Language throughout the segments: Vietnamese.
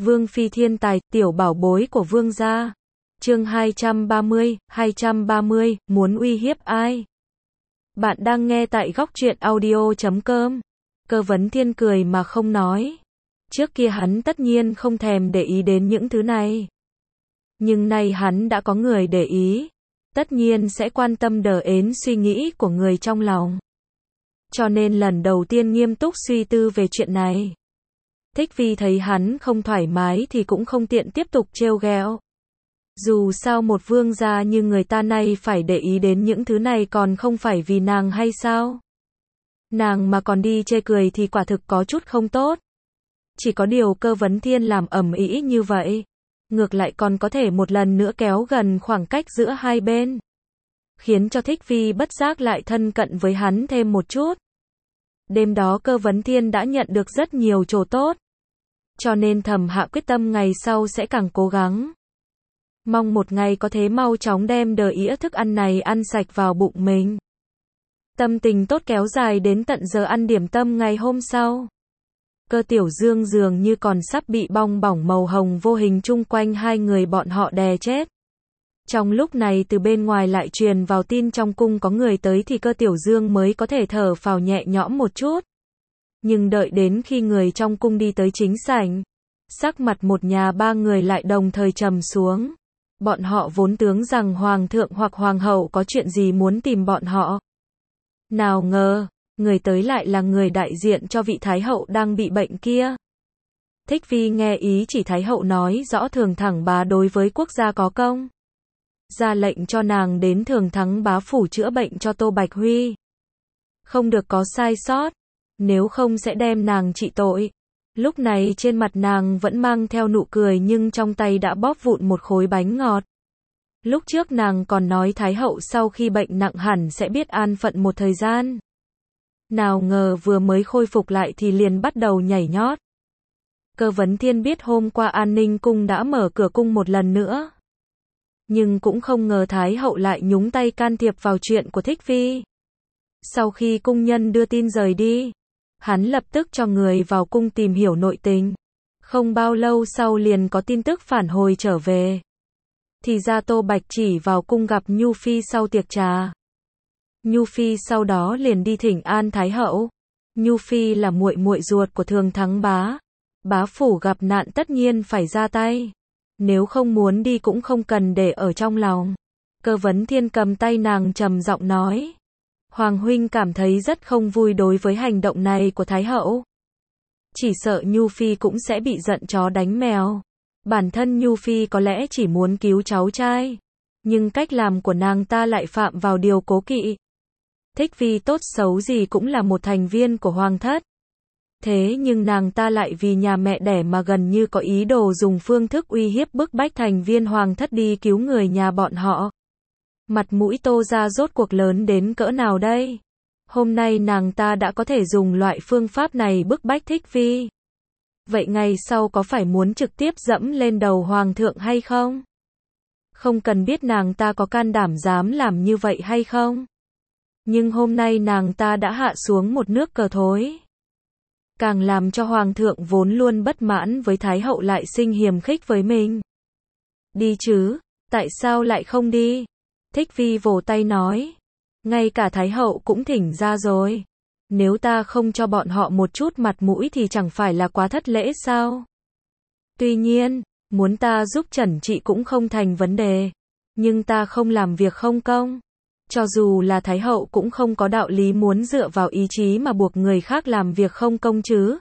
Vương phi thiên tài, tiểu bảo bối của vương gia. Chương 230, muốn uy hiếp ai? Bạn đang nghe tại góc truyện audio.com. Cơ Vấn Thiên cười mà không nói. Trước kia hắn tất nhiên không thèm để ý đến những thứ này. Nhưng nay hắn đã có người để ý. Tất nhiên sẽ quan tâm đến suy nghĩ của người trong lòng. Cho nên lần đầu tiên nghiêm túc suy tư về chuyện này. Thích Vi thấy hắn không thoải mái thì cũng không tiện tiếp tục trêu ghẹo. Dù sao một vương gia như người ta nay phải để ý đến những thứ này còn không phải vì nàng hay sao? Nàng mà còn đi chê cười thì quả thực có chút không tốt. Chỉ có điều Cơ Vấn Thiên làm ầm ĩ như vậy, ngược lại còn có thể một lần nữa kéo gần khoảng cách giữa hai bên, khiến cho Thích Vi bất giác lại thân cận với hắn thêm một chút. Đêm đó Cơ Vấn Thiên đã nhận được rất nhiều chỗ tốt, cho nên thầm hạ quyết tâm ngày sau sẽ càng cố gắng. Mong một ngày có thể mau chóng đem đĩa thức ăn này ăn sạch vào bụng mình. Tâm tình tốt kéo dài đến tận giờ ăn điểm tâm ngày hôm sau. Cơ Tiểu Dương dường như còn sắp bị bong bỏng màu hồng vô hình chung quanh hai người bọn họ đè chết. Trong lúc này từ bên ngoài lại truyền vào tin trong cung có người tới thì Cơ Tiểu Dương mới có thể thở phào nhẹ nhõm một chút. Nhưng đợi đến khi người trong cung đi tới chính sảnh, sắc mặt một nhà ba người lại đồng thời trầm xuống. Bọn họ vốn tưởng rằng hoàng thượng hoặc hoàng hậu có chuyện gì muốn tìm bọn họ. Nào ngờ, người tới lại là người đại diện cho vị thái hậu đang bị bệnh kia. Thích Vi nghe ý chỉ thái hậu nói rõ Thường Thắng bá đối với quốc gia có công, ra lệnh cho nàng đến Thường Thắng bá phủ chữa bệnh cho Tô Bạch Huy. Không được có sai sót, nếu không sẽ đem nàng trị tội. Lúc này trên mặt nàng vẫn mang theo nụ cười nhưng trong tay đã bóp vụn một khối bánh ngọt. Lúc trước nàng còn nói thái hậu sau khi bệnh nặng hẳn sẽ biết an phận một thời gian. Nào ngờ vừa mới khôi phục lại thì liền bắt đầu nhảy nhót. Cơ Vấn Thiên biết hôm qua An Ninh cung đã mở cửa cung một lần nữa. Nhưng cũng không ngờ thái hậu lại nhúng tay can thiệp vào chuyện của Thích Vi. Sau khi cung nhân đưa tin rời đi, hắn lập tức cho người vào cung tìm hiểu nội tình. Không bao lâu sau liền có tin tức phản hồi trở về. Thì ra Tô Bạch chỉ vào cung gặp Nhu Phi sau tiệc trà. Nhu Phi sau đó liền đi thỉnh an thái hậu. Nhu Phi là muội muội ruột của Thường Thắng bá. Bá phủ gặp nạn tất nhiên phải ra tay. Nếu không muốn đi cũng không cần để ở trong lòng. Cơ Vấn Thiên cầm tay nàng trầm giọng nói. Hoàng huynh cảm thấy rất không vui đối với hành động này của thái hậu. Chỉ sợ Nhu Phi cũng sẽ bị giận chó đánh mèo. Bản thân Nhu Phi có lẽ chỉ muốn cứu cháu trai, nhưng cách làm của nàng ta lại phạm vào điều cố kỵ. Thích Vi tốt xấu gì cũng là một thành viên của hoàng thất. Thế nhưng nàng ta lại vì nhà mẹ đẻ mà gần như có ý đồ dùng phương thức uy hiếp bức bách thành viên hoàng thất đi cứu người nhà bọn họ. Mặt mũi Tô gia rốt cuộc lớn đến cỡ nào đây? Hôm nay nàng ta đã có thể dùng loại phương pháp này bức bách Thích Vi. Vậy ngày sau có phải muốn trực tiếp dẫm lên đầu hoàng thượng hay không? Không cần biết nàng ta có can đảm dám làm như vậy hay không? Nhưng hôm nay nàng ta đã hạ xuống một nước cờ thối. Càng làm cho hoàng thượng vốn luôn bất mãn với thái hậu lại sinh hiềm khích với mình. Đi chứ, tại sao lại không đi? Thích Vi vỗ tay nói. Ngay cả thái hậu cũng thỉnh ra rồi. Nếu ta không cho bọn họ một chút mặt mũi thì chẳng phải là quá thất lễ sao? Tuy nhiên, muốn ta giúp trẩn trị cũng không thành vấn đề. Nhưng ta không làm việc không công. Cho dù là thái hậu cũng không có đạo lý muốn dựa vào ý chí mà buộc người khác làm việc không công chứ.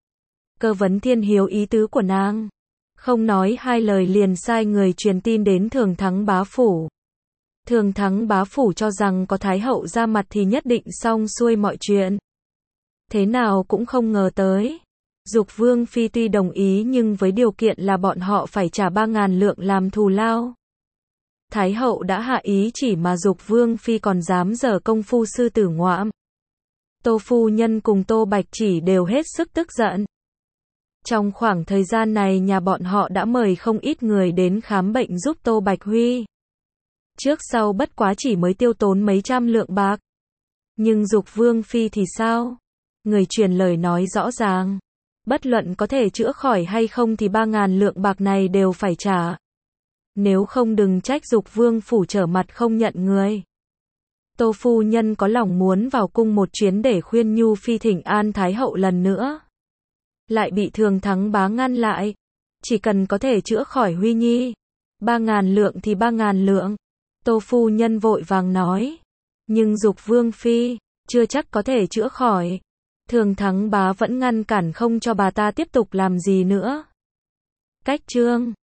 Cơ Vấn Thiên hiểu ý tứ của nàng. Không nói hai lời liền sai người truyền tin đến Thường Thắng bá phủ. Thường Thắng bá phủ cho rằng có thái hậu ra mặt thì nhất định xong xuôi mọi chuyện. Thế nào cũng không ngờ tới. Dục Vương Phi tuy đồng ý nhưng với điều kiện là bọn họ phải trả 3.000 lượng làm thù lao. Thái hậu đã hạ ý chỉ mà Dục Vương Phi còn dám dở công phu sư tử ngoạm. Tô phu nhân cùng Tô Bạch Chỉ đều hết sức tức giận. Trong khoảng thời gian này nhà bọn họ đã mời không ít người đến khám bệnh giúp Tô Bạch Huy. Trước sau bất quá chỉ mới tiêu tốn mấy trăm lượng bạc. Nhưng Dục Vương Phi thì sao? Người truyền lời nói rõ ràng. Bất luận có thể chữa khỏi hay không thì 3.000 lượng bạc này đều phải trả. Nếu không đừng trách Dục Vương phủ trở mặt không nhận người. Tô phu nhân có lòng muốn vào cung một chuyến để khuyên Nhu Phi thỉnh an Thái hậu lần nữa. Lại bị Thường Thắng bá ngăn lại. Chỉ cần có thể chữa khỏi Huy Nhi. 3.000 lượng thì 3.000 lượng. Tô phu nhân vội vàng nói. Nhưng Dục Vương Phi, chưa chắc có thể chữa khỏi. Thường Thắng bá vẫn ngăn cản không cho bà ta tiếp tục làm gì nữa. Cách chương